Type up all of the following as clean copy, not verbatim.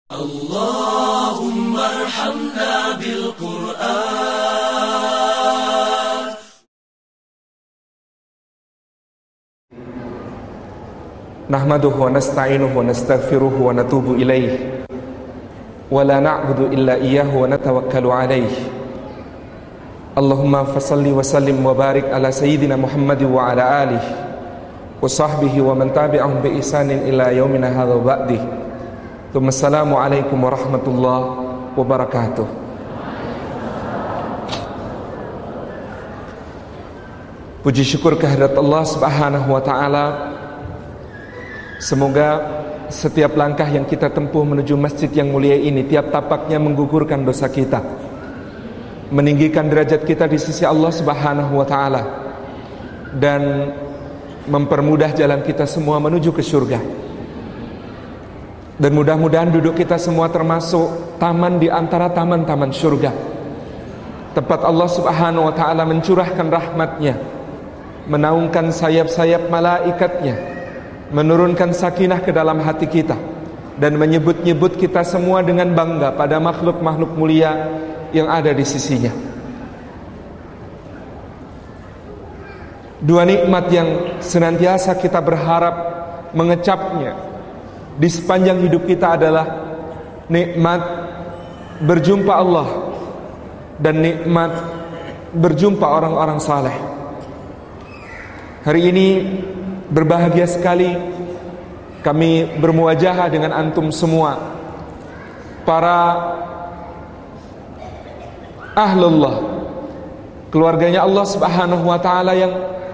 Allahumma arhamna bil Qur'an. Nahmaduhu wa nasta'inuhu wa nastaghfiruhu wa natubu ilaih, wa la na'budu illa iyyahu wa natawakkalu alaih. Allahumma fasalli wa sallim wa barik ala sayyidina Muhammad wa ala alihi wa sahbihi wa man tabi'ahum bi ihsanin ila yaumina hadza wa ba'di. Assalamualaikum warahmatullahi wabarakatuh. Puji syukur kehadirat Allah Subhanahu wa taala. Semoga setiap langkah yang kita tempuh menuju masjid yang mulia ini, tiap tapaknya menggugurkan dosa kita, meninggikan derajat kita di sisi Allah Subhanahu wa taala, dan mempermudah jalan kita semua menuju ke surga. Dan mudah-mudahan duduk kita semua termasuk taman di antara taman-taman surga, tempat Allah Subhanahu wa ta'ala mencurahkan rahmatnya, menaungkan sayap-sayap malaikatnya, menurunkan sakinah ke dalam hati kita, dan menyebut-nyebut kita semua dengan bangga pada makhluk-makhluk mulia yang ada di sisinya. Dua nikmat yang senantiasa kita berharap mengecapnya di sepanjang hidup kita adalah nikmat berjumpa Allah dan nikmat berjumpa orang-orang saleh. Hari ini berbahagia sekali kami bermuajahah dengan antum semua, para ahlullah, keluarganya Allah Subhanahu wa ta'ala, yang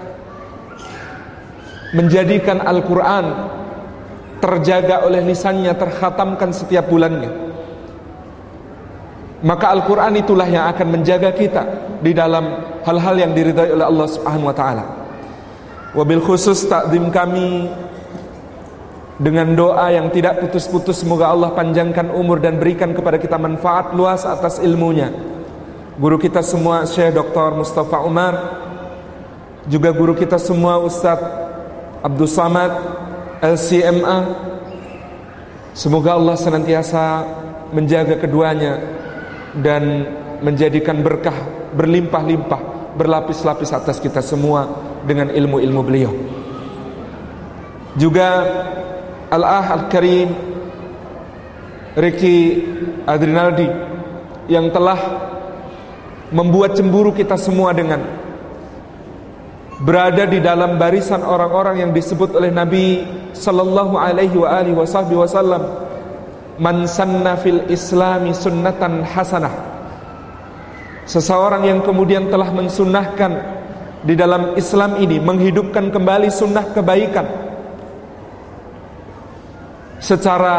menjadikan Al-Quran terjaga oleh lisannya, terkhatamkan setiap bulannya. Maka Al-Quran itulah yang akan menjaga kita di dalam hal-hal yang diridhai oleh Allah Subhanahu wa ta'ala. Wabil khusus takdim kami dengan doa yang tidak putus-putus, semoga Allah panjangkan umur dan berikan kepada kita manfaat luas atas ilmunya, guru kita semua Syekh Dr. Mustafa Umar, juga guru kita semua Ustaz Abdul Samad LCMA. Semoga Allah senantiasa menjaga keduanya dan menjadikan berkah berlimpah-limpah, berlapis-lapis atas kita semua dengan ilmu-ilmu beliau. Juga Al-Ah Al-Karim Ricky Adrinaldi yang telah membuat cemburu kita semua dengan berada di dalam barisan orang-orang yang disebut oleh Nabi sallallahu alaihi wa alihi wasallam, man sanna fil islami sunnatan hasanah, seseorang yang kemudian telah mensunnahkan di dalam Islam ini, menghidupkan kembali sunnah kebaikan secara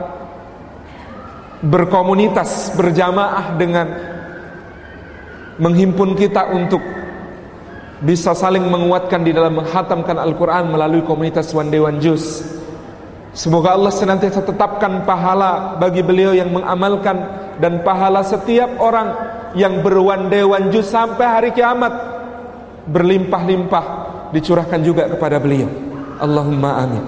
berkomunitas, berjamaah, dengan menghimpun kita untuk bisa saling menguatkan di dalam menghatamkan Al-Quran melalui komunitas One Day One Juz. Semoga Allah senantiasa tetapkan pahala bagi beliau yang mengamalkan, dan pahala setiap orang yang ber-One Day One Juz sampai hari kiamat berlimpah-limpah dicurahkan juga kepada beliau. Allahumma amin.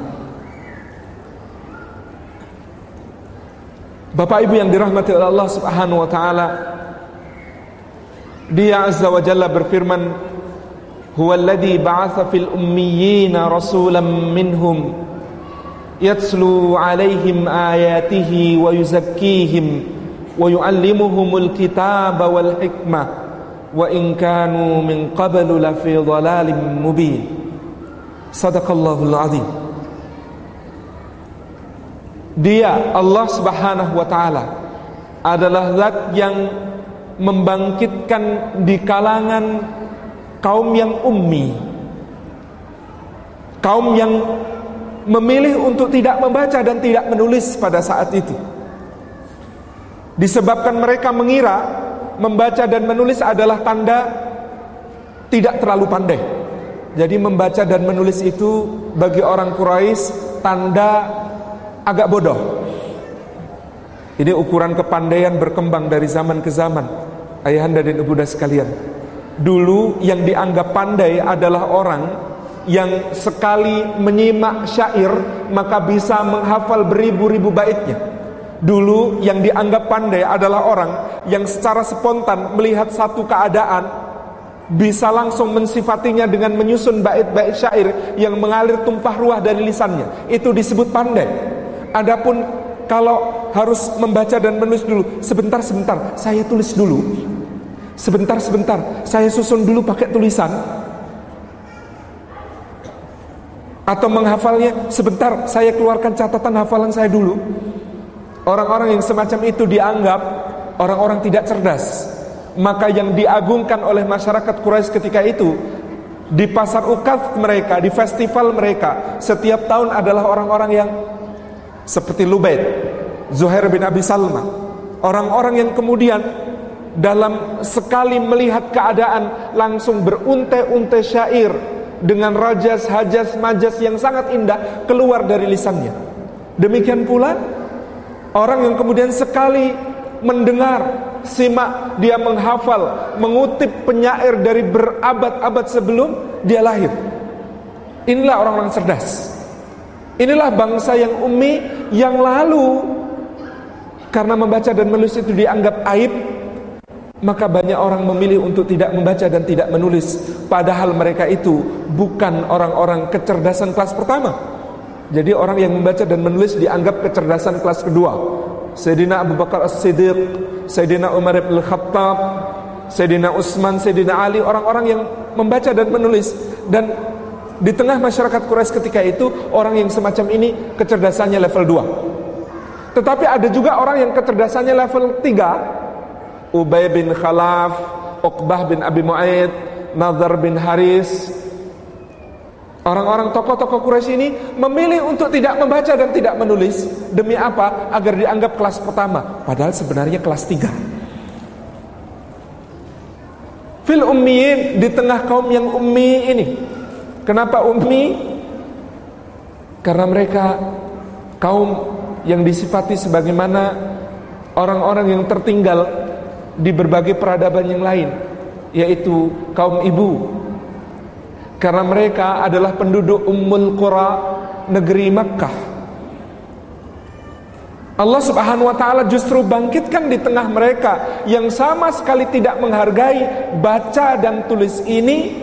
Bapak Ibu yang dirahmati oleh Allah Subhanahu wa ta'ala, Dia Azza wa Jalla berfirman, Huwa alladhi ba'atha fil ummiyina rasulam minhum yatslu alaihim ayatihi wa yuzakkihim wa yu'allimuhumul kitaba wal hikmah wa in kanu min qablu lafi dhalalim mubin. Sadaqallahul azim. Dia, Allah Subhanahu wa ta'ala, adalah zat yang membangkitkan di kalangan kaum yang ummi, kaum yang memilih untuk tidak membaca dan tidak menulis pada saat itu, disebabkan mereka mengira membaca dan menulis adalah tanda tidak terlalu pandai. Jadi membaca dan menulis itu bagi orang Quraisy tanda agak bodoh. Ini ukuran kepandaian berkembang dari zaman ke zaman, ayahanda dan ibunda sekalian. Dulu yang dianggap pandai adalah orang yang sekali menyimak syair maka bisa menghafal beribu-ribu baitnya. Dulu yang dianggap pandai adalah orang yang secara spontan melihat satu keadaan bisa langsung mensifatinya dengan menyusun bait-bait syair yang mengalir tumpah ruah dari lisannya. Itu disebut pandai. Adapun kalau harus membaca dan menulis dulu, sebentar saya tulis dulu, sebentar saya susun dulu pakai tulisan, atau menghafalnya sebentar saya keluarkan catatan hafalan saya dulu. Orang-orang yang semacam itu dianggap orang-orang tidak cerdas. Maka yang diagungkan oleh masyarakat Quraisy ketika itu, di pasar ukaz mereka, di festival mereka, setiap tahun adalah orang-orang yang seperti Lubaid, Zuhair bin Abi Salma, orang-orang yang kemudian dalam sekali melihat keadaan langsung berunte-unte syair dengan rajas, hajas, majas yang sangat indah keluar dari lisannya. Demikian pula orang yang kemudian sekali mendengar, simak, dia menghafal, mengutip penyair dari berabad-abad sebelum dia lahir. Inilah orang-orang cerdas. Inilah bangsa yang ummi yang lalu karena membaca dan menulis itu dianggap aib, maka banyak orang memilih untuk tidak membaca dan tidak menulis, padahal mereka itu bukan orang-orang kecerdasan kelas pertama. Jadi orang yang membaca dan menulis dianggap kecerdasan kelas kedua. Sayyidina Abu Bakar As-Siddiq, Sayyidina Umar bin Khattab, Sayyidina Utsman, Sayyidina Ali, orang-orang yang membaca dan menulis. Dan di tengah masyarakat Quraisy ketika itu, orang yang semacam ini kecerdasannya level 2. Tetapi ada juga orang yang kecerdasannya level 3. Ubay bin Khalaf, Uqbah bin Abi Mu'aid, Nadhr bin Haris. Orang-orang tokoh-tokoh Quraisy ini memilih untuk tidak membaca dan tidak menulis. Demi apa? Agar dianggap kelas pertama, padahal sebenarnya kelas 3. Fil ummiyin, di tengah kaum yang ummi ini. Kenapa ummi? Karena mereka kaum yang disifati sebagaimana orang-orang yang tertinggal di berbagai peradaban yang lain, yaitu kaum ibu. Karena mereka adalah penduduk Ummul Qura, negeri Makkah. Allah Subhanahu wa ta'ala justru bangkitkan di tengah mereka yang sama sekali tidak menghargai baca dan tulis ini,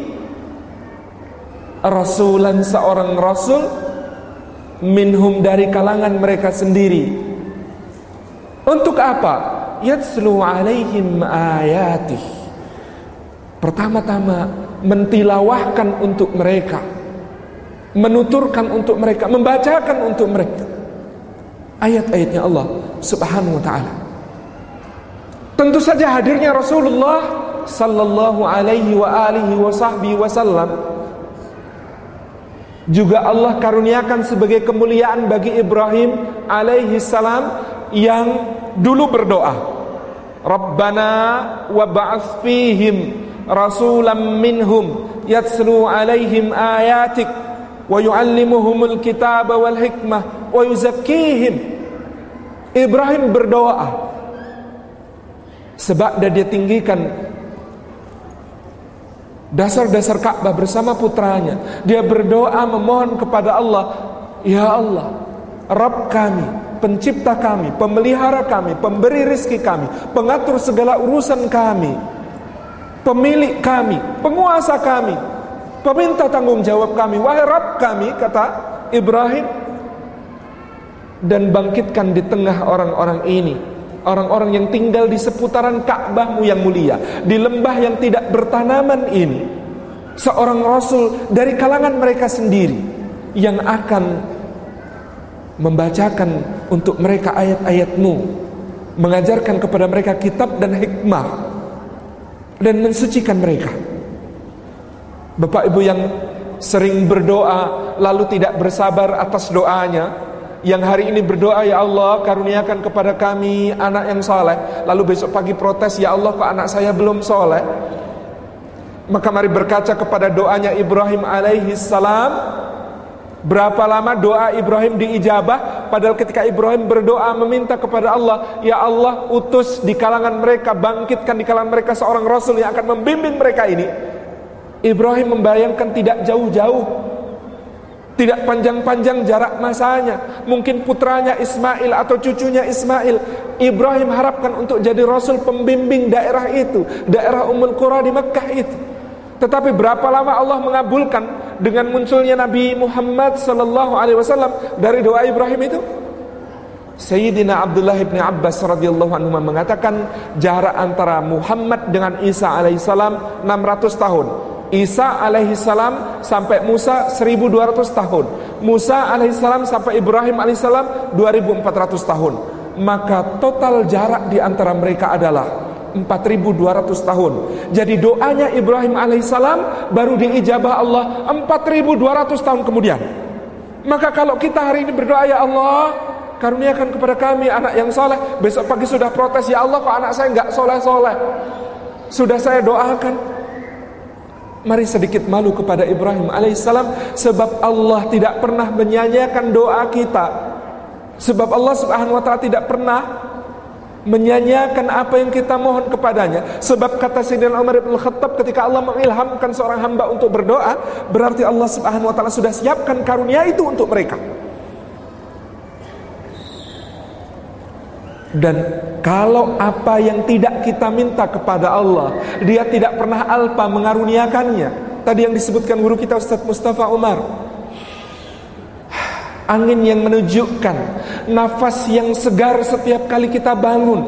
rasulan, seorang rasul, minhum, dari kalangan mereka sendiri. Untuk apa? Yatslu alaihim ayatih. Pertama-tama mentilawahkan untuk mereka, menuturkan untuk mereka, membacakan untuk mereka ayat-ayatnya Allah Subhanahu wa ta'ala. Tentu saja hadirnya Rasulullah sallallahu alaihi wa alihi wa sahbihi wasallam juga Allah karuniakan sebagai kemuliaan bagi Ibrahim alaihi salam yang dulu berdoa, Rabbana wa ba'ats fihim rasulam minhum yatslu alaihim ayatik wa yuallimuhumul kitaba wal hikmah wa yuzakkihim. Ibrahim berdoa sebab dia tinggikan dasar-dasar Ka'bah bersama putranya. Dia berdoa memohon kepada Allah, ya Allah, Rabb kami, pencipta kami, pemelihara kami, pemberi rizki kami, pengatur segala urusan kami, pemilik kami, penguasa kami, peminta tanggung jawab kami, wahai Rabb kami, kata Ibrahim. Dan bangkitkan di tengah orang-orang ini, orang-orang yang tinggal di seputaran Ka'bahmu yang mulia, di lembah yang tidak bertanaman ini, seorang rasul dari kalangan mereka sendiri yang akan membacakan untuk mereka ayat-ayatmu, mengajarkan kepada mereka kitab dan hikmah, dan mensucikan mereka. Bapak Ibu yang sering berdoa lalu tidak bersabar atas doanya, yang hari ini berdoa, ya Allah karuniakan kepada kami anak yang soleh, lalu besok pagi protes, ya Allah kok anak saya belum soleh. Maka mari berkaca kepada doanya Ibrahim alaihi salam. Berapa lama doa Ibrahim diijabah? Padahal ketika Ibrahim berdoa meminta kepada Allah, ya Allah utus di kalangan mereka, bangkitkan di kalangan mereka seorang rasul yang akan membimbing mereka ini, Ibrahim membayangkan tidak jauh-jauh Tidak panjang-panjang jarak masanya. Mungkin putranya Ismail atau cucunya Ismail. Ibrahim harapkan untuk jadi rasul pembimbing daerah itu, daerah Ummul Qura di Mekah itu. Tetapi berapa lama Allah mengabulkan dengan munculnya Nabi Muhammad sallallahu alaihi wasallam dari doa Ibrahim itu? Sayyidina Abdullah bin Abbas radhiyallahu anhu mengatakan jarak antara Muhammad dengan Isa alaihissalam 600 tahun. Isa alaihissalam sampai Musa 1200 tahun. Musa alaihissalam sampai Ibrahim alaihissalam 2400 tahun. Maka total jarak di antara mereka adalah 4200 tahun. Jadi doanya Ibrahim alaihissalam baru diijabah Allah 4200 tahun kemudian. Maka kalau kita hari ini berdoa, ya Allah, karuniakan kepada kami anak yang soleh. Besok pagi sudah protes, ya Allah kok anak saya enggak soleh-soleh. Sudah saya doakan. Mari sedikit malu kepada Ibrahim alaihissalam, sebab Allah tidak pernah menyanyiakan doa kita. Sebab Allah subhanahu wa ta'ala tidak pernah menyanyiakan apa yang kita mohon kepadanya. Sebab kata Sayyidina Umar bin Khattab, ketika Allah mengilhamkan seorang hamba untuk berdoa, berarti Allah subhanahu wa ta'ala sudah siapkan karunia itu untuk mereka. Dan kalau apa yang tidak kita minta kepada Allah, Dia tidak pernah alpa mengaruniakannya. Tadi yang disebutkan guru kita Ustaz Mustafa Umar, angin yang menunjukkan, nafas yang segar setiap kali kita bangun.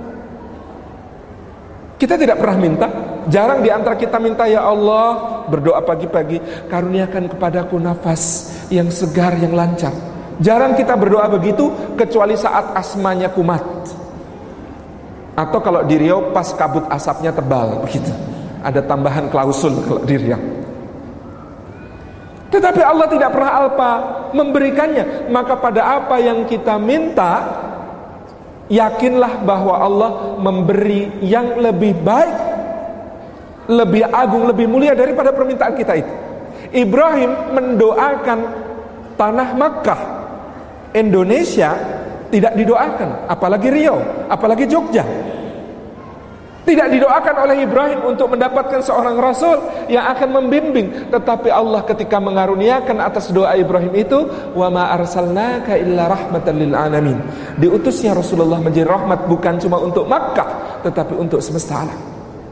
Kita tidak pernah minta. Jarang di antara kita minta, ya Allah, berdoa pagi-pagi, karuniakan kepadaku nafas yang segar, yang lancar. Jarang kita berdoa begitu, kecuali saat asmanya kumat, atau kalau di Riau pas kabut asapnya tebal begitu. Ada tambahan klausul kalau di Riau. Tetapi Allah tidak pernah alpa memberikannya. Maka pada apa yang kita minta, yakinlah bahwa Allah memberi yang lebih baik, lebih agung, lebih mulia daripada permintaan kita itu. Ibrahim mendoakan tanah Makkah. Indonesia tidak didoakan, apalagi Riau, apalagi Jogja. Tidak didoakan oleh Ibrahim untuk mendapatkan seorang rasul yang akan membimbing. Tetapi Allah ketika mengaruniakan atas doa Ibrahim itu, wa ma arsalnaka illa rahmatan lil alamin. Diutusnya Rasulullah menjadi rahmat bukan cuma untuk Makkah, tetapi untuk semesta alam.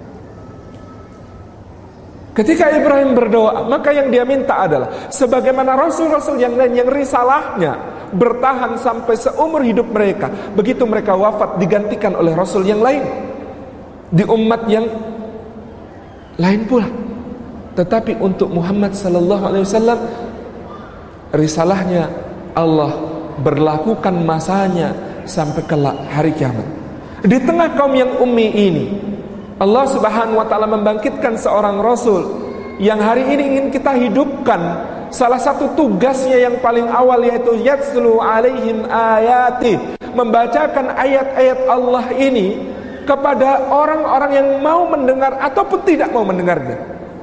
Ketika Ibrahim berdoa, maka yang dia minta adalah sebagaimana rasul-rasul yang lain yang risalahnya bertahan sampai seumur hidup mereka, begitu mereka wafat digantikan oleh rasul yang lain di umat yang lain pula. Tetapi untuk Muhammad sallallahu alaihi wasallam, risalahnya Allah berlakukan masanya sampai kelak hari kiamat. Di tengah kaum yang ummi ini, Allah subhanahu wa ta'ala membangkitkan seorang rasul yang hari ini ingin kita hidupkan. Salah satu tugasnya yang paling awal yaitu yatslu alaihim ayati, membacakan ayat-ayat Allah ini kepada orang-orang yang mau mendengar ataupun tidak mau mendengarnya.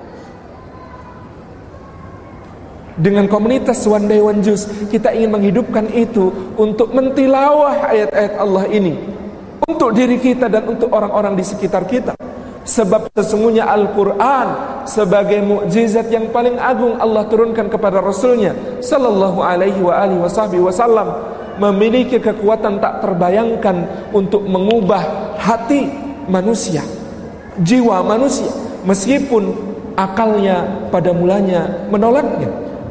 Dengan komunitas One Day One Juz, kita ingin menghidupkan itu untuk mentilawah ayat-ayat Allah ini untuk diri kita dan untuk orang-orang di sekitar kita. Sebab sesungguhnya Al-Quran sebagai mukjizat yang paling agung Allah turunkan kepada Rasulnya sallallahu alaihi wa alihi wasallam, memiliki kekuatan tak terbayangkan untuk mengubah hati manusia, jiwa manusia, meskipun akalnya pada mulanya menolaknya.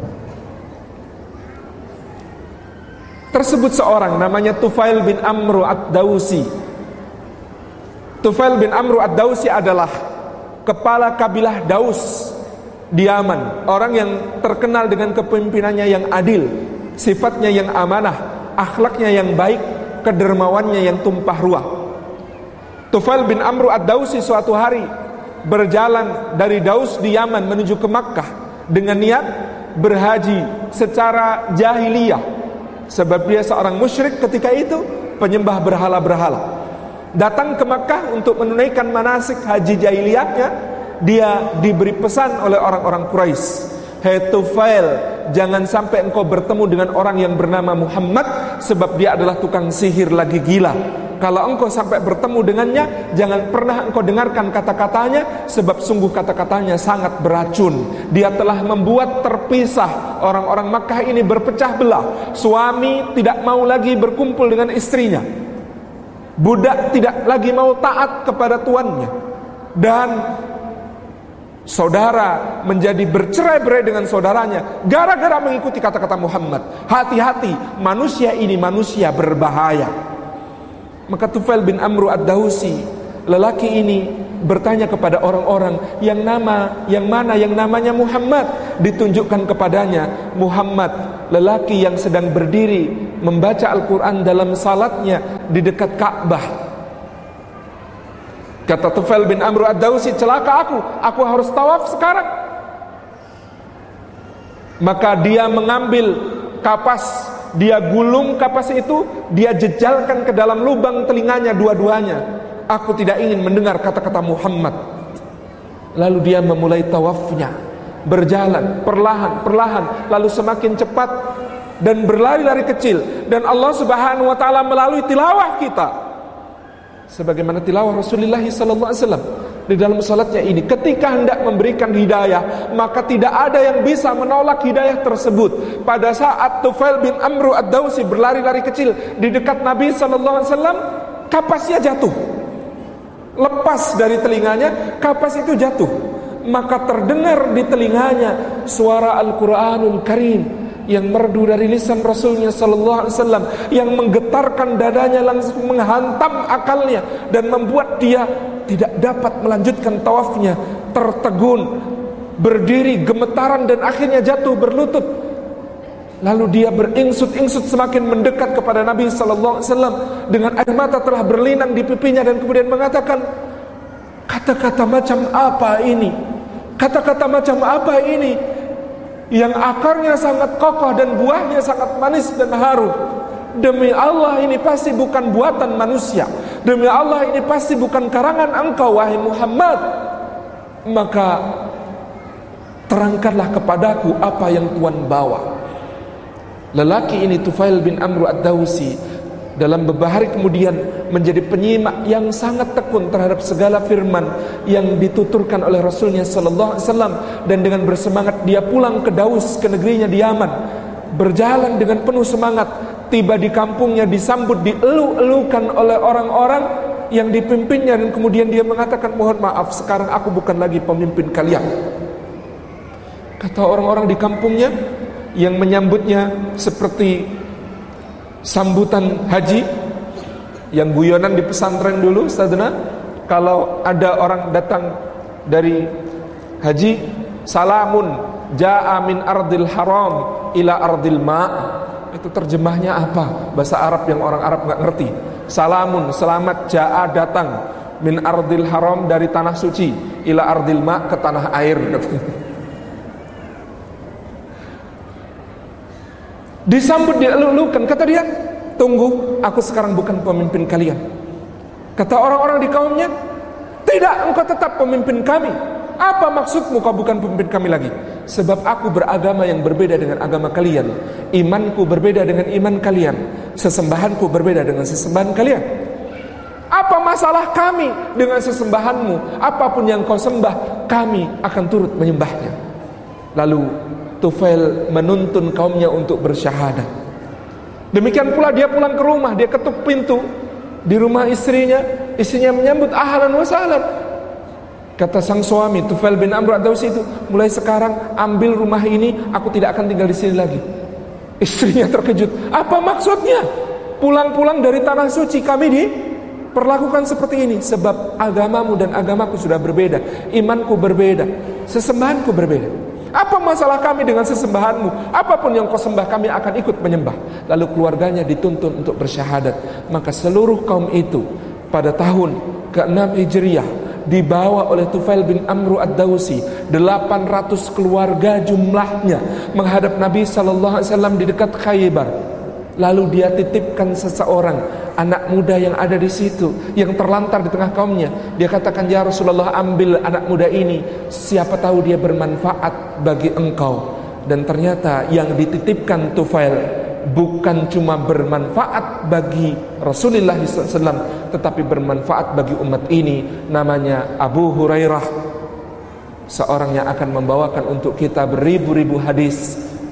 Tersebut seorang namanya Tufail bin Amru ad-Dawsi. Tufail bin Amru ad-Dawsi adalah kepala kabilah Daus di Yaman, orang yang terkenal dengan kepemimpinannya yang adil, sifatnya yang amanah, akhlaknya yang baik, kedermawannya yang tumpah ruah. Tufail bin Amru ad-Dawsi suatu hari berjalan dari Daus di Yaman menuju ke Makkah dengan niat berhaji secara jahiliyah. Sebab dia seorang musyrik ketika itu, penyembah berhala-berhala. Datang ke Makkah untuk menunaikan manasik haji jahiliyahnya. Dia diberi pesan oleh orang-orang Quraisy, "Hai Tufail, jangan sampai engkau bertemu dengan orang yang bernama Muhammad, sebab dia adalah tukang sihir lagi gila. Kalau engkau sampai bertemu dengannya, jangan pernah engkau dengarkan kata-katanya, sebab sungguh kata-katanya sangat beracun. Dia telah membuat terpisah orang-orang Makkah ini berpecah belah. Suami tidak mau lagi berkumpul dengan istrinya, budak tidak lagi mau taat kepada tuannya, dan saudara menjadi bercerai-berai dengan saudaranya gara-gara mengikuti kata-kata Muhammad. Hati-hati, manusia ini manusia berbahaya. Maka Tufail bin Amru ad-Dawsi, lelaki ini bertanya kepada orang-orang yang mana yang namanya Muhammad. Ditunjukkan kepadanya Muhammad, lelaki yang sedang berdiri membaca Al-Quran dalam salatnya di dekat Ka'bah. Kata Tufail bin Amru ad-Dawsi, celaka aku harus tawaf sekarang. Maka dia mengambil kapas, dia gulung kapas itu, dia jejalkan ke dalam lubang telinganya dua-duanya. Aku tidak ingin mendengar kata-kata Muhammad. Lalu dia memulai tawafnya, berjalan perlahan, lalu semakin cepat dan berlari-lari kecil. Dan Allah Subhanahu wa taala melalui tilawah kita, sebagaimana tilawah Rasulullah sallallahu alaihi wasallam di dalam salatnya ini, ketika hendak memberikan hidayah, maka tidak ada yang bisa menolak hidayah tersebut. Pada saat Tufail bin Amru ad-Dawsi berlari-lari kecil di dekat Nabi sallallahu alaihi wasallam, kapasnya jatuh, lepas dari telinganya, kapas itu jatuh. Maka terdengar di telinganya suara Al-Quranul Karim yang merdu dari lisan Rasulnya sallallahu alaihi wasallam, yang menggetarkan dadanya, langsung menghantam akalnya dan membuat dia tidak dapat melanjutkan tawafnya, tertegun, berdiri gemetaran dan akhirnya jatuh berlutut. Lalu dia beringsut-ingsut semakin mendekat kepada Nabi sallallahu alaihi wasallam dengan air mata telah berlinang di pipinya, dan kemudian mengatakan, kata-kata macam apa ini? Kata-kata macam apa ini yang akarnya sangat kokoh dan buahnya sangat manis dan harum? Demi Allah, ini pasti bukan buatan manusia. Demi Allah, ini pasti bukan karangan engkau, wahai Muhammad. Maka terangkanlah kepadaku apa yang Tuhan bawa. Lelaki ini, Tufail bin Amru ad-Dawsi, dalam beberapa hari kemudian menjadi penyimak yang sangat tekun terhadap segala firman yang dituturkan oleh Rasulnya sallallahu alaihi wasallam. Dan dengan bersemangat dia pulang ke Daus, ke negerinya di Yaman. Berjalan dengan penuh semangat, tiba di kampungnya disambut, dielu-elukan oleh orang-orang yang dipimpinnya, dan kemudian dia mengatakan, mohon maaf, sekarang aku bukan lagi pemimpin kalian. Kata orang-orang di kampungnya yang menyambutnya seperti sambutan haji yang guyonan di pesantren dulu, Ustadzna, kalau ada orang datang dari haji, salamun ja'a min ardil haram ila ardil ma'. Itu terjemahnya apa? Bahasa Arab yang orang Arab nggak ngerti. Salamun, selamat, ja'a, datang, min ardil haram, dari tanah suci, ila ardil ma', ke tanah air. Disambut, dielu-elukan. Kata dia, tunggu, aku sekarang bukan pemimpin kalian. Kata orang-orang di kaumnya, tidak, engkau tetap pemimpin kami. Apa maksudmu kau bukan pemimpin kami lagi? Sebab aku beragama yang berbeda dengan agama kalian, imanku berbeda dengan iman kalian, sesembahanku berbeda dengan sesembahan kalian. Apa masalah kami dengan sesembahanmu? Apapun yang kau sembah, kami akan turut menyembahnya. Lalu Tufail menuntun kaumnya untuk bersyahadat. Demikian pula dia pulang ke rumah, dia ketuk pintu di rumah istrinya menyambut, ahlan wa sahlan. Kata sang suami Tufail bin Amru ad-Dawsi itu, mulai sekarang ambil rumah ini, aku tidak akan tinggal di sini lagi. Istrinya terkejut, apa maksudnya? Pulang-pulang dari tanah suci kami diperlakukan seperti ini. Sebab agamamu dan agamaku sudah berbeda, imanku berbeda, sesembahanku berbeda. Apa masalah kami dengan sesembahanmu? Apapun yang kau sembah, kami akan ikut menyembah. Lalu keluarganya dituntun untuk bersyahadat. Maka seluruh kaum itu pada tahun ke-6 Hijriah dibawa oleh Tufail bin Amru ad-Dawsi, 800 keluarga jumlahnya, menghadap Nabi sallallahu alaihi wasallam di dekat Khaybar. Lalu dia titipkan seseorang, anak muda yang ada di situ, yang terlantar di tengah kaumnya. Dia katakan, ya Rasulullah, ambil anak muda ini, siapa tahu dia bermanfaat bagi engkau. Dan ternyata yang dititipkan Tufail bukan cuma bermanfaat bagi Rasulullah SAW, tetapi bermanfaat bagi umat ini. Namanya Abu Hurairah, seorang yang akan membawakan untuk kita beribu-ribu hadis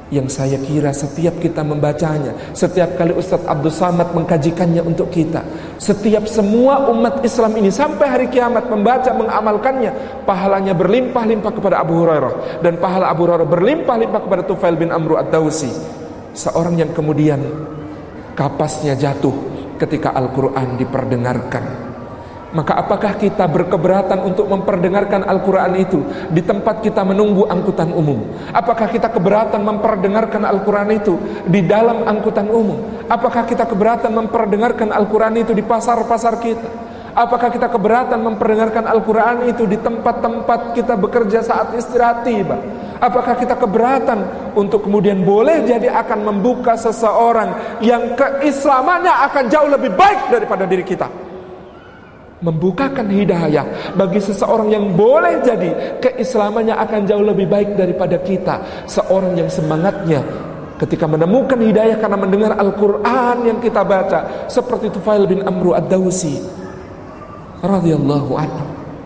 yang saya kira setiap kita membacanya, setiap kali Ustadz Abdul Samad mengkajikannya untuk kita, setiap semua umat Islam ini sampai hari kiamat membaca, mengamalkannya, pahalanya berlimpah-limpah kepada Abu Hurairah, dan pahala Abu Hurairah berlimpah-limpah kepada Tufail bin Amru ad-Dawsi, seorang yang kemudian kapasnya jatuh ketika Al-Quran diperdengarkan. Maka apakah kita berkeberatan untuk memperdengarkan Al-Quran itu di tempat kita menunggu angkutan umum? Apakah kita keberatan memperdengarkan Al-Quran itu di dalam angkutan umum? Apakah kita keberatan memperdengarkan Al-Quran itu di pasar-pasar kita? Apakah kita keberatan memperdengarkan Al-Quran itu di tempat-tempat kita bekerja saat istirahat tiba? Apakah kita keberatan untuk kemudian boleh jadi akan membuka seseorang yang keislamannya akan jauh lebih baik daripada diri kita? Membukakan hidayah bagi seseorang yang boleh jadi keislamannya akan jauh lebih baik daripada kita. Seorang yang semangatnya ketika menemukan hidayah karena mendengar Al-Quran yang kita baca, seperti Tufail bin Amru ad-Dawsi radhiyallahu anhu,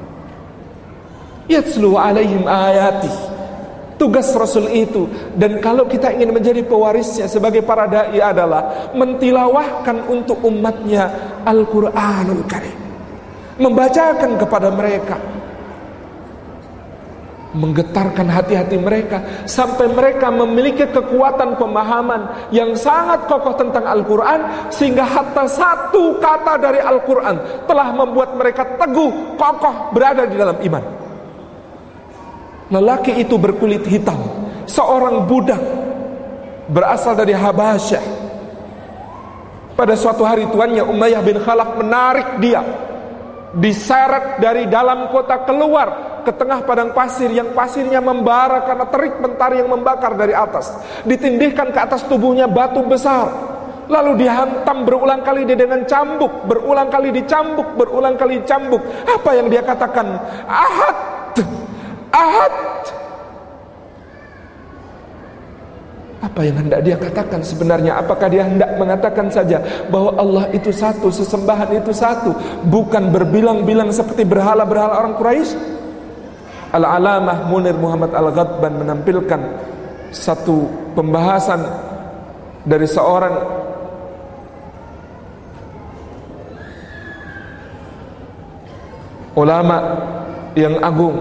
yatslu alaihim ayati. Tugas Rasul itu, dan kalau kita ingin menjadi pewarisnya sebagai para da'i, adalah mentilawahkan untuk umatnya Al-Quranul Karim, membacakan kepada mereka, menggetarkan hati-hati mereka sampai mereka memiliki kekuatan pemahaman yang sangat kokoh tentang Al-Quran, sehingga hatta satu kata dari Al-Quran telah membuat mereka teguh, kokoh berada di dalam iman. Lelaki itu berkulit hitam, seorang budak berasal dari Habasyah. Pada suatu hari tuannya Umayyah bin Khalaf menarik dia, diseret dari dalam kota keluar ke tengah padang pasir yang pasirnya membara karena terik mentari yang membakar dari atas. Ditindihkan ke atas tubuhnya batu besar, lalu dihantam berulang kali dia dengan cambuk, berulang kali dicambuk, berulang kali dicambuk. Apa yang dia katakan? Ahad, ahad. Apa yang hendak dia katakan sebenarnya? Apakah dia hendak mengatakan saja bahwa Allah itu satu, sesembahan itu satu, bukan berbilang-bilang seperti berhala-berhala orang Quraisy? Al-Alamah Munir Muhammad Al-Ghadban menampilkan satu pembahasan dari seorang ulama yang agung,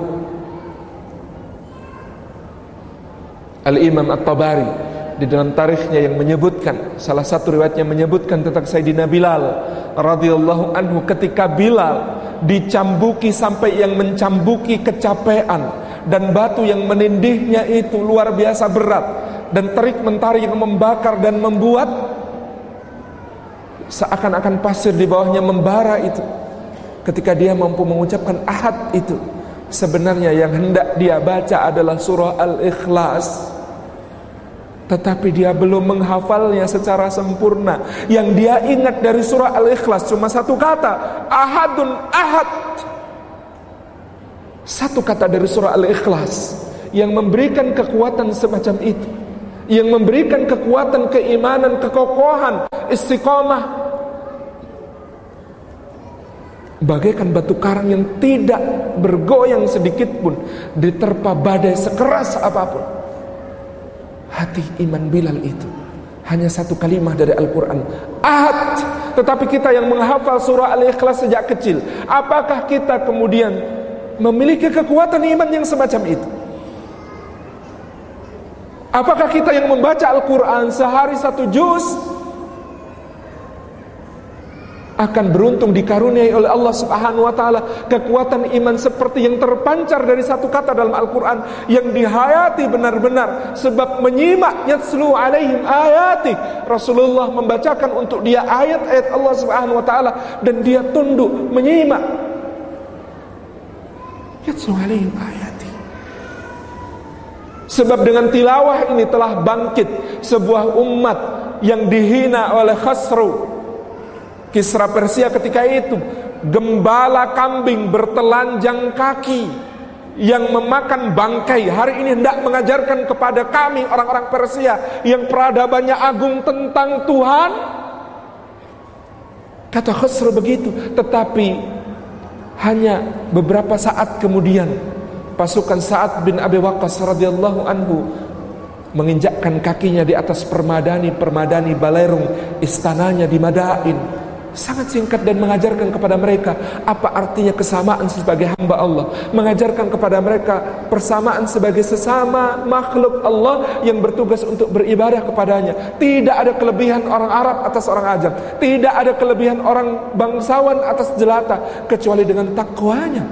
Al-Imam At-Tabari, di dalam tarikhnya yang menyebutkan, salah satu riwayatnya menyebutkan tentang Sayyidina Bilal radhiyallahu anhu, ketika Bilal dicambuki sampai yang mencambuki kecapean, dan batu yang menindihnya itu luar biasa berat, dan terik mentari yang membakar dan membuat seakan-akan pasir di bawahnya membara itu. Ketika dia mampu mengucapkan ahad itu, sebenarnya yang hendak dia baca adalah surah Al-Ikhlas, tetapi dia belum menghafalnya secara sempurna. Yang dia ingat dari surah Al-Ikhlas cuma satu kata, ahadun ahad. Satu kata dari surah Al-Ikhlas yang memberikan kekuatan semacam itu, yang memberikan kekuatan keimanan, kekokohan, istiqamah, bagaikan batu karang yang tidak bergoyang sedikit pun diterpa badai sekeras apapun. Hati iman Bilal itu hanya satu kalimah dari Al-Quran, ahad. Tetapi kita yang menghafal surah Al-Ikhlas sejak kecil, apakah kita kemudian memiliki kekuatan iman yang semacam itu? Apakah kita yang membaca Al-Quran sehari satu juz akan beruntung dikaruniai oleh Allah Subhanahu wa taala kekuatan iman seperti yang terpancar dari satu kata dalam Al-Quran yang dihayati benar-benar? Sebab menyimak, yatslu alaihim ayati, Rasulullah membacakan untuk dia ayat-ayat Allah Subhanahu wa taala, dan dia tunduk menyimak. Yatslu alaihim ayati. Sebab dengan tilawah ini telah bangkit sebuah umat yang dihina oleh Khasru, Kisra Persia ketika itu, gembala kambing bertelanjang kaki yang memakan bangkai, hari ini hendak mengajarkan kepada kami orang-orang Persia yang peradabannya agung tentang Tuhan. Kata Khasru begitu. Tetapi hanya beberapa saat kemudian pasukan Sa'ad bin Abi Waqqas radhiyallahu anhu menginjakkan kakinya di atas permadani balerung istananya di Madain. Sangat singkat dan mengajarkan kepada mereka apa artinya kesamaan sebagai hamba Allah, mengajarkan kepada mereka persamaan sebagai sesama makhluk Allah yang bertugas untuk beribadah kepadanya. Tidak ada kelebihan orang Arab atas orang Ajam, tidak ada kelebihan orang bangsawan atas jelata, kecuali dengan takwanya.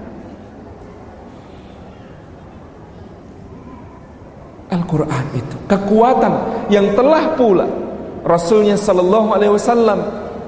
Al-Quran itu kekuatan yang telah pula Rasulnya Sallallahu Alaihi Wasallam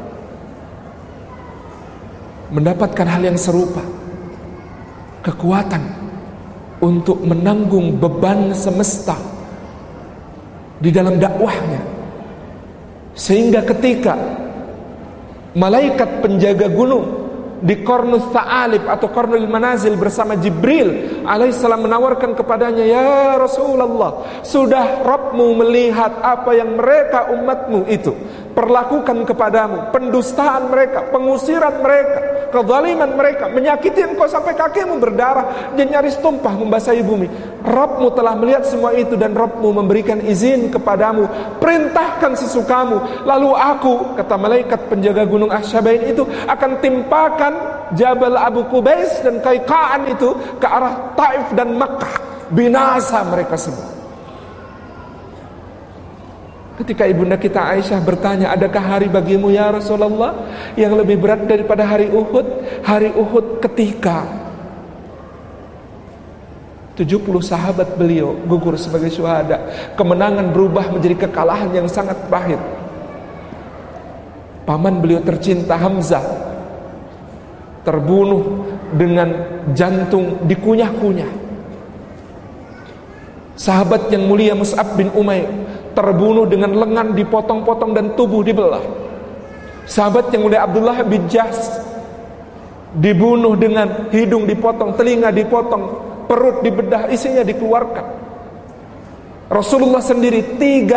mendapatkan hal yang serupa, kekuatan untuk menanggung beban semesta di dalam dakwahnya, sehingga ketika malaikat penjaga gunung di Qarnus Tha'alib atau Qarnul Manazil bersama Jibril alaihissalam menawarkan kepadanya, ya Rasulullah, sudah Rabbmu melihat apa yang mereka umatmu itu perlakukan kepadamu, pendustaan mereka, pengusiran mereka, kezaliman mereka, menyakiti engkau sampai kakimu berdarah dan nyaris tumpah membasahi bumi. Rabbmu telah melihat semua itu dan Rabbmu memberikan izin kepadamu, perintahkan sesukamu, lalu aku, kata malaikat penjaga gunung Ahsyabain itu, akan timpakan Jabal Abu Qubais dan Kaikaan itu ke arah Taif dan Makkah, binasa mereka semua. Ketika ibunda kita Aisyah bertanya, adakah hari bagimu ya Rasulullah yang lebih berat daripada hari Uhud? Hari Uhud ketika 70 sahabat beliau gugur sebagai syuhada. Kemenangan berubah menjadi kekalahan yang sangat pahit. Paman beliau tercinta Hamzah terbunuh dengan jantung dikunyah-kunyah. Sahabat yang mulia Mus'ab bin Umair terbunuh dengan lengan dipotong-potong dan tubuh dibelah. Sahabat yang mulia Abdullah bin Jahsh dibunuh dengan hidung dipotong, telinga dipotong, perut dibedah, isinya dikeluarkan. Rasulullah sendiri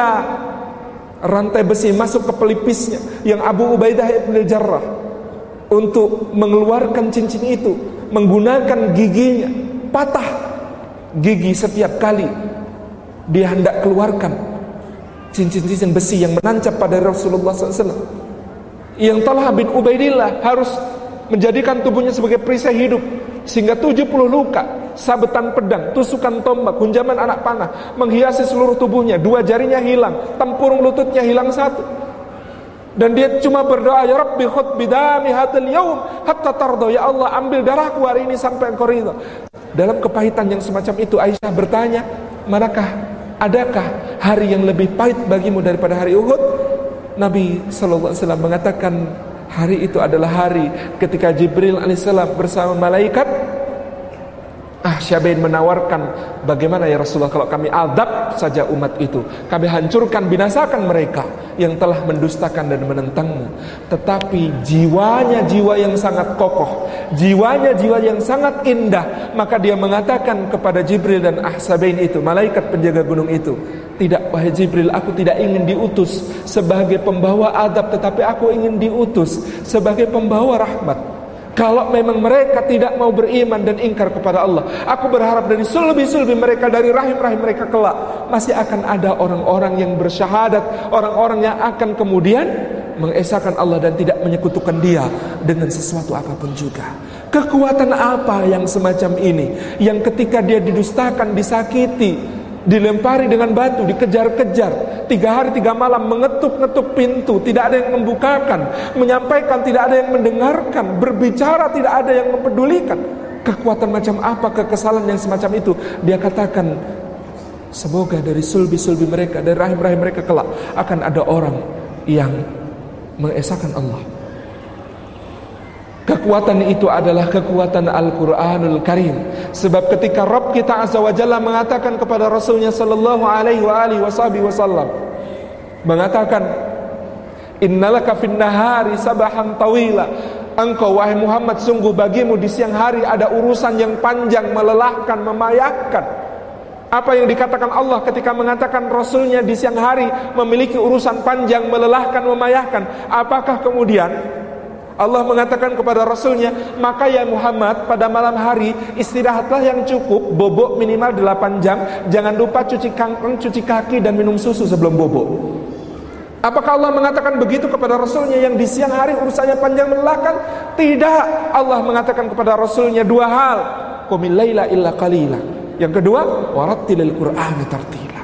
3 rantai besi masuk ke pelipisnya yang Abu Ubaidah ibn Jarrah untuk mengeluarkan cincin itu menggunakan giginya, patah gigi setiap kali dia hendak keluarkan cincin-cincin besi yang menancap pada Rasulullah SAW. Yang Talha bin Ubaidillah harus menjadikan tubuhnya sebagai perisai hidup, sehingga 70 luka, sabetan pedang, tusukan tombak, hunjaman anak panah menghiasi seluruh tubuhnya. 2 jarinya hilang, tempurung lututnya hilang 1. Dan dia cuma berdoa, ya Rabbi khud bidami hadal yaum hatta tardo, ya Allah ambil darahku hari ini sampai engkau ridha. Dalam kepahitan yang semacam itu Aisyah bertanya, adakah hari yang lebih pahit bagimu daripada hari Uhud? Nabi SAW mengatakan, hari itu adalah hari ketika Jibril alaihissalam bersama malaikat Ahsyabain menawarkan, bagaimana ya Rasulullah kalau kami adab saja umat itu, kami hancurkan, binasakan mereka yang telah mendustakan dan menentangmu. Tetapi jiwanya jiwa yang sangat kokoh, jiwanya jiwa yang sangat indah, maka dia mengatakan kepada Jibril dan Ahsyabain itu, malaikat penjaga gunung itu, tidak, wahai Jibril, aku tidak ingin diutus sebagai pembawa adab, tetapi aku ingin diutus sebagai pembawa rahmat. Kalau memang mereka tidak mau beriman dan ingkar kepada Allah, aku berharap dari sulbi-sulbi mereka, dari rahim-rahim mereka kelak, masih akan ada orang-orang yang bersyahadat, orang-orang yang akan kemudian mengesahkan Allah dan tidak menyekutukan Dia dengan sesuatu apapun juga. Kekuatan apa yang semacam ini, yang ketika dia didustakan, disakiti, dilempari dengan batu, dikejar-kejar, 3 hari 3 malam, mengetuk-ngetuk pintu, tidak ada yang membukakan, menyampaikan, tidak ada yang mendengarkan, berbicara, tidak ada yang mempedulikan. Kekuatan macam apa, kekesalan yang semacam itu? Dia katakan, semoga dari sulbi-sulbi mereka, dari rahim-rahim mereka kelak akan ada orang yang mengesahkan Allah. Kekuatan itu adalah kekuatan Al-Quranul Karim. Sebab ketika Rabb kita Azza wa Jalla mengatakan kepada Rasulnya Sallallahu Alaihi Wasallam, mengatakan, innalaka fin nahari sabahan tawila, engkau wahai Muhammad, sungguh bagimu di siang hari ada urusan yang panjang, melelahkan, memayakkan. Apa yang dikatakan Allah ketika mengatakan Rasulnya di siang hari memiliki urusan panjang, melelahkan, memayakkan? Apakah kemudian Allah mengatakan kepada Rasulnya, maka ya Muhammad, pada malam hari istirahatlah yang cukup, bobok minimal 8 jam. Jangan lupa cuci kangkung, cuci kaki, dan minum susu sebelum bobok. Apakah Allah mengatakan begitu kepada Rasulnya yang di siang hari urusannya panjang melelahkan? Tidak. Allah mengatakan kepada Rasulnya 2 hal. Qumil laila illa qalila. Yang kedua, warattilil Qur'ana tartila.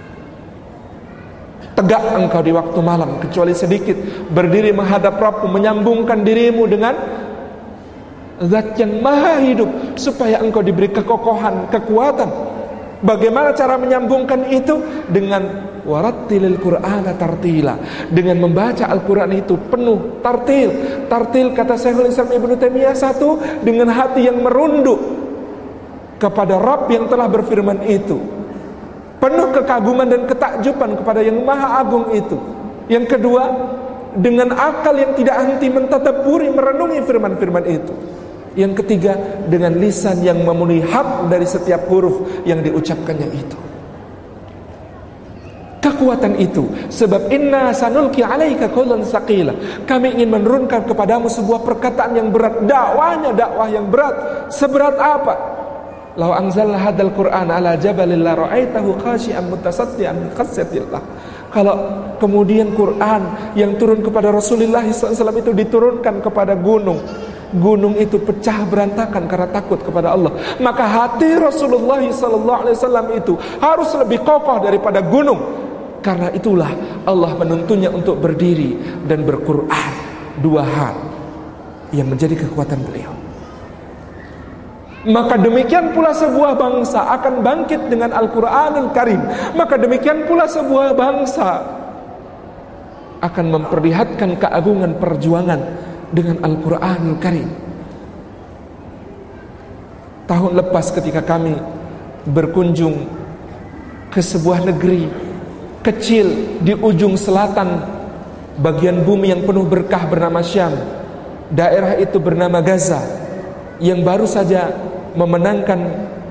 Tegak engkau di waktu malam kecuali sedikit, berdiri menghadap Rabbmu, menyambungkan dirimu dengan Zat yang maha hidup supaya engkau diberi kekokohan, kekuatan. Bagaimana cara menyambungkan itu? Dengan warattilil Qur'ana tartila, dengan membaca Al-Quran itu penuh tartil. Tartil, kata Syekhul Islam Ibnu Taimiyah, satu, dengan hati yang merunduk kepada Rabb yang telah berfirman itu, penuh kekaguman dan ketakjuban kepada yang maha agung itu. Yang kedua, dengan akal yang tidak henti mentadabburi, merenungi firman-firman itu. Yang ketiga, dengan lisan yang memenuhi hak dari setiap huruf yang diucapkannya itu. Kekuatan itu, sebab inna sanulqi alaika qaulan tsaqila, kami ingin menurunkan kepadamu sebuah perkataan yang berat. Dakwahnya dakwah yang berat. Seberat apa? Lau anzalna hadzal Qur'ana ala jabalin la ra'aitahu khashi'an mutasaddian min khasyatillah. Kalau kemudian Quran yang turun kepada Rasulullah SAW itu diturunkan kepada gunung, gunung itu pecah berantakan karena takut kepada Allah, maka hati Rasulullah SAW itu harus lebih kokoh daripada gunung. Karena itulah Allah menuntunnya untuk berdiri dan berquran. 2 hal yang menjadi kekuatan beliau. Maka demikian pula sebuah bangsa akan bangkit dengan Al-Quranul Karim. Maka demikian pula sebuah bangsa akan memperlihatkan keagungan perjuangan dengan Al-Quranul Karim. Tahun lepas ketika kami berkunjung ke sebuah negeri kecil di ujung selatan bagian bumi yang penuh berkah bernama Syam. Daerah itu bernama Gaza, yang baru saja memenangkan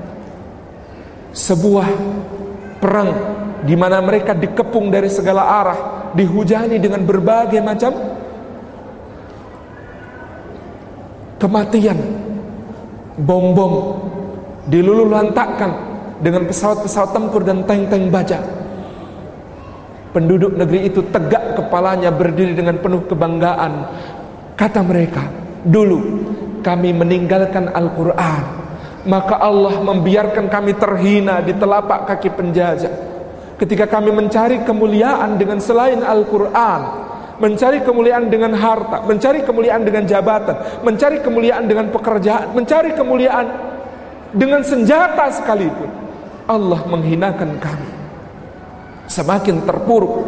sebuah perang di mana mereka dikepung dari segala arah, dihujani dengan berbagai macam kematian, bom-bom diluluhlantakkan dengan pesawat-pesawat tempur dan tank-tank baja. Penduduk negeri itu tegak kepalanya, berdiri dengan penuh kebanggaan. Kata mereka, dulu kami meninggalkan Al-Quran, maka Allah membiarkan kami terhina di telapak kaki penjajah. Ketika kami mencari kemuliaan dengan selain Al-Quran, mencari kemuliaan dengan harta, mencari kemuliaan dengan jabatan, mencari kemuliaan dengan pekerjaan, mencari kemuliaan dengan senjata sekalipun, Allah menghinakan kami. Semakin terpuruk,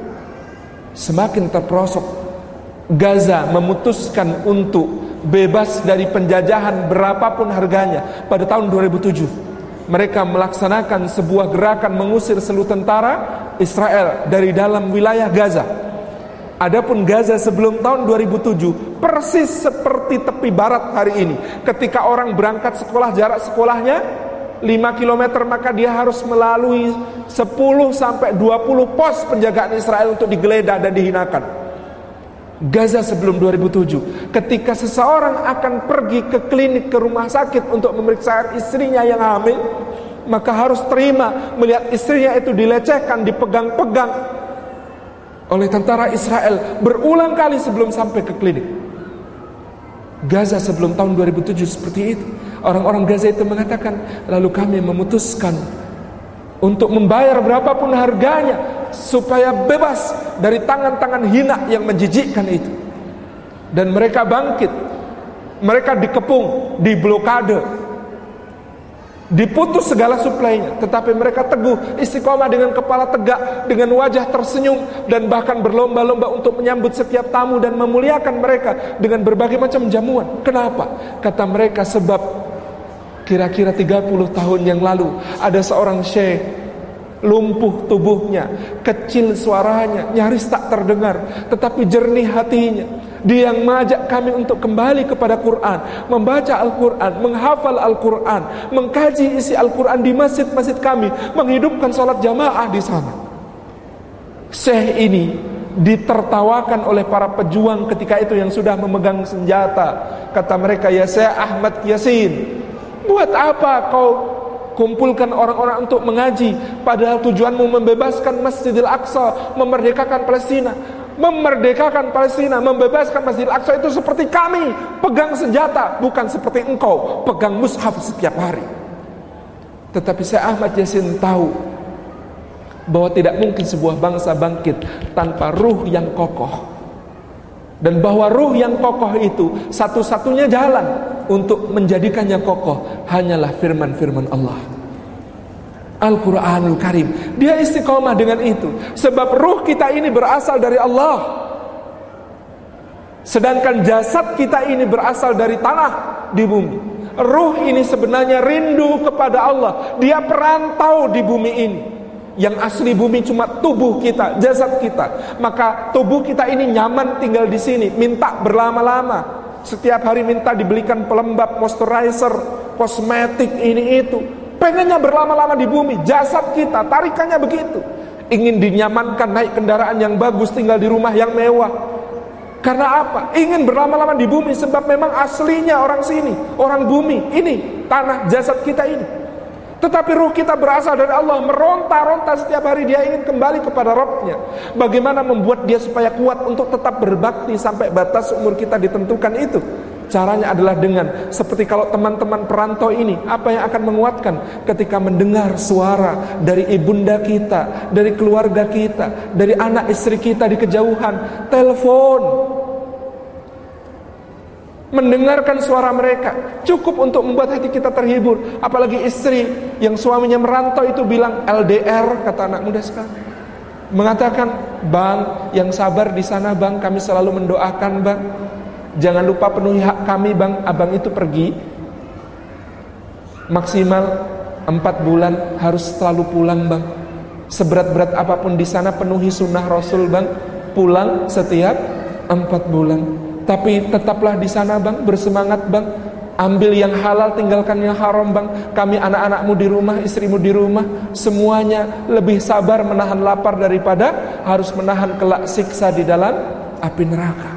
semakin terperosok. Gaza memutuskan untuk bebas dari penjajahan berapapun harganya. Pada tahun 2007 mereka melaksanakan sebuah gerakan mengusir seluruh tentara Israel dari dalam wilayah Gaza. Adapun Gaza sebelum tahun 2007 persis seperti tepi barat hari ini. Ketika orang berangkat sekolah, jarak sekolahnya 5 km, maka dia harus melalui 10 sampai 20 pos penjagaan Israel untuk digeledah dan dihinakan. Gaza sebelum 2007, ketika seseorang akan pergi ke klinik, ke rumah sakit untuk memeriksa istrinya yang hamil, maka harus terima melihat istrinya itu dilecehkan, dipegang-pegang oleh tentara Israel berulang kali sebelum sampai ke klinik. Gaza sebelum tahun 2007 seperti itu. Orang-orang Gaza itu mengatakan, lalu kami memutuskan untuk membayar berapapun harganya supaya bebas dari tangan-tangan hina yang menjijikkan itu. Dan mereka bangkit. Mereka dikepung, diblokade, diputus segala suplainya, tetapi mereka teguh, istiqomah dengan kepala tegak, dengan wajah tersenyum, dan bahkan berlomba-lomba untuk menyambut setiap tamu dan memuliakan mereka dengan berbagai macam jamuan. Kenapa? Kata mereka, sebab kira-kira 30 tahun yang lalu ada seorang syekh, lumpuh tubuhnya, kecil suaranya, nyaris tak terdengar, tetapi jernih hatinya. Dia yang mengajak kami untuk kembali kepada Quran, membaca Al-Quran, menghafal Al-Quran, mengkaji isi Al-Quran di masjid-masjid kami, menghidupkan sholat jamaah di sana. Syekh ini ditertawakan oleh para pejuang ketika itu yang sudah memegang senjata. Kata mereka, ya Syekh Ahmad Yasin, buat apa kau kumpulkan orang-orang untuk mengaji, padahal tujuanmu membebaskan Masjidil Aqsa, memerdekakan Palestina. Memerdekakan Palestina, membebaskan Masjidil Aqsa itu seperti kami pegang senjata, bukan seperti engkau pegang mushaf setiap hari. Tetapi Syekh Ahmad Yasin tahu bahwa tidak mungkin sebuah bangsa bangkit tanpa ruh yang kokoh, dan bahwa ruh yang kokoh itu satu-satunya jalan untuk menjadikannya kokoh hanyalah firman-firman Allah, Al-Quranul Karim. Dia istiqomah dengan itu, sebab ruh kita ini berasal dari Allah, sedangkan jasad kita ini berasal dari tanah di bumi. Ruh ini sebenarnya rindu kepada Allah, dia perantau di bumi ini. Yang asli bumi cuma tubuh kita, jasad kita. Maka tubuh kita ini nyaman tinggal di sini, minta berlama-lama. Setiap hari minta dibelikan pelembab, moisturizer, kosmetik, ini itu. Pengennya berlama-lama di bumi. Jasad kita tarikannya begitu, ingin dinyamankan, naik kendaraan yang bagus, tinggal di rumah yang mewah. Karena apa? Ingin berlama-lama di bumi, sebab memang aslinya orang sini, orang bumi ini, tanah jasad kita ini. Tetapi ruh kita berasal dari Allah, meronta-ronta setiap hari, dia ingin kembali kepada Rabb-Nya. Bagaimana membuat dia supaya kuat untuk tetap berbakti sampai batas umur kita ditentukan itu? Caranya adalah dengan seperti kalau teman-teman perantau ini, apa yang akan menguatkan? Ketika mendengar suara dari ibunda kita, dari keluarga kita, dari anak istri kita di kejauhan, telepon, mendengarkan suara mereka cukup untuk membuat hati kita terhibur. Apalagi istri yang suaminya merantau itu bilang LDR, kata anak muda sekarang, mengatakan, bang yang sabar di sana bang, kami selalu mendoakan bang, jangan lupa penuhi hak kami bang, abang itu pergi maksimal 4 bulan harus selalu pulang bang, seberat-berat apapun di sana penuhi sunnah Rasul bang, pulang setiap 4 bulan. Tapi tetaplah di sana bang, bersemangat bang, ambil yang halal, tinggalkan yang haram bang. Kami anak-anakmu di rumah, istrimu di rumah, semuanya lebih sabar menahan lapar daripada harus menahan kelak siksa di dalam api neraka.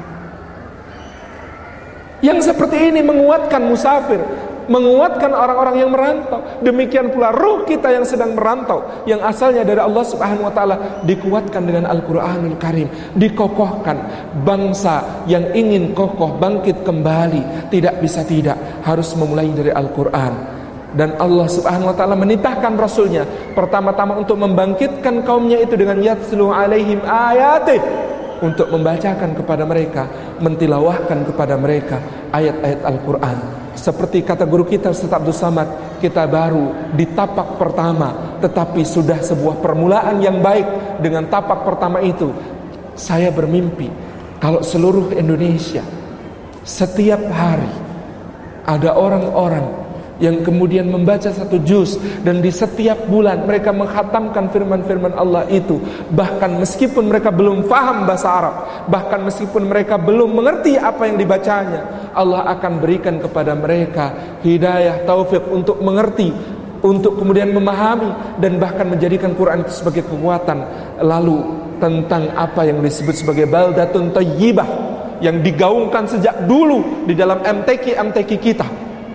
Yang seperti ini menguatkan musafir, menguatkan orang-orang yang merantau. Demikian pula ruh kita yang sedang merantau, yang asalnya dari Allah Subhanahu wa taala, dikuatkan dengan Al-Qur'anul Karim, dikokohkan. Bangsa yang ingin kokoh bangkit kembali tidak bisa tidak, harus memulai dari Al-Qur'an. Dan Allah Subhanahu wa taala menitahkan Rasulnya pertama-tama untuk membangkitkan kaumnya itu dengan yatslu alaihim ayatih, untuk membacakan kepada mereka, mentilawahkan kepada mereka ayat-ayat Al-Quran. Seperti kata guru kita Ustaz Abdul Samad, kita baru di tapak pertama, tetapi sudah sebuah permulaan yang baik. Dengan tapak pertama itu, saya bermimpi kalau seluruh Indonesia setiap hari ada orang-orang yang kemudian membaca 1 juz, dan di setiap bulan mereka menghatamkan firman-firman Allah itu. Bahkan meskipun mereka belum paham bahasa Arab, bahkan meskipun mereka belum mengerti apa yang dibacanya, Allah akan berikan kepada mereka hidayah, taufik untuk mengerti, untuk kemudian memahami, dan bahkan menjadikan Quran itu sebagai kekuatan. Lalu tentang apa yang disebut sebagai baldatun thayyibah, yang digaungkan sejak dulu di dalam MTQ kita.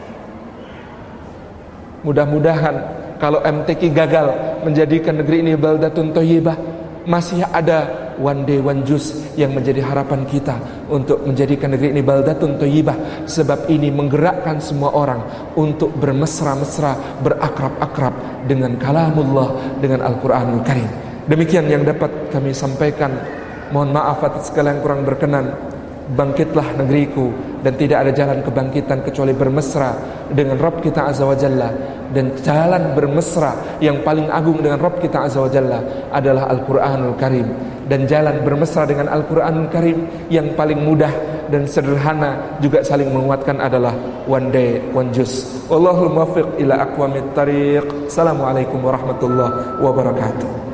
Mudah-mudahan kalau MTQ gagal menjadikan negeri ini baldatun thayyibah, masih ada one day one juz yang menjadi harapan kita untuk menjadikan negeri ini baldatun thayyibah. Sebab ini menggerakkan semua orang untuk bermesra-mesra, berakrab-akrab dengan kalamullah, dengan Al-Quranul Karim. Demikian yang dapat kami sampaikan. Mohon maaf atas segala yang kurang berkenan. Bangkitlah negeriku, dan tidak ada jalan kebangkitan kecuali bermesra dengan Rabb kita Azza wa Jalla. Dan jalan bermesra yang paling agung dengan Rabb kita Azza wa Jalla adalah Al-Quranul Karim. Dan jalan bermesra dengan Al-Quranul Karim yang paling mudah dan sederhana juga saling menguatkan adalah one day one juz. Wallahul muwaffiq ila aqwamit thariq. Assalamualaikum warahmatullahi wabarakatuh.